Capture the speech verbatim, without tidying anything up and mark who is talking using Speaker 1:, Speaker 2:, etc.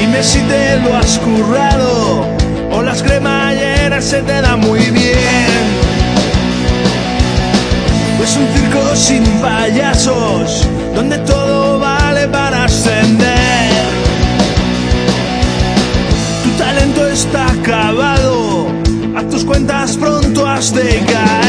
Speaker 1: Dime si te lo has currado o las cremalleras se te dan muy bien. Pues un circo sin payasos, donde todo vale para ascender. Tu talento está acabado, a tus cuentas pronto has de caer.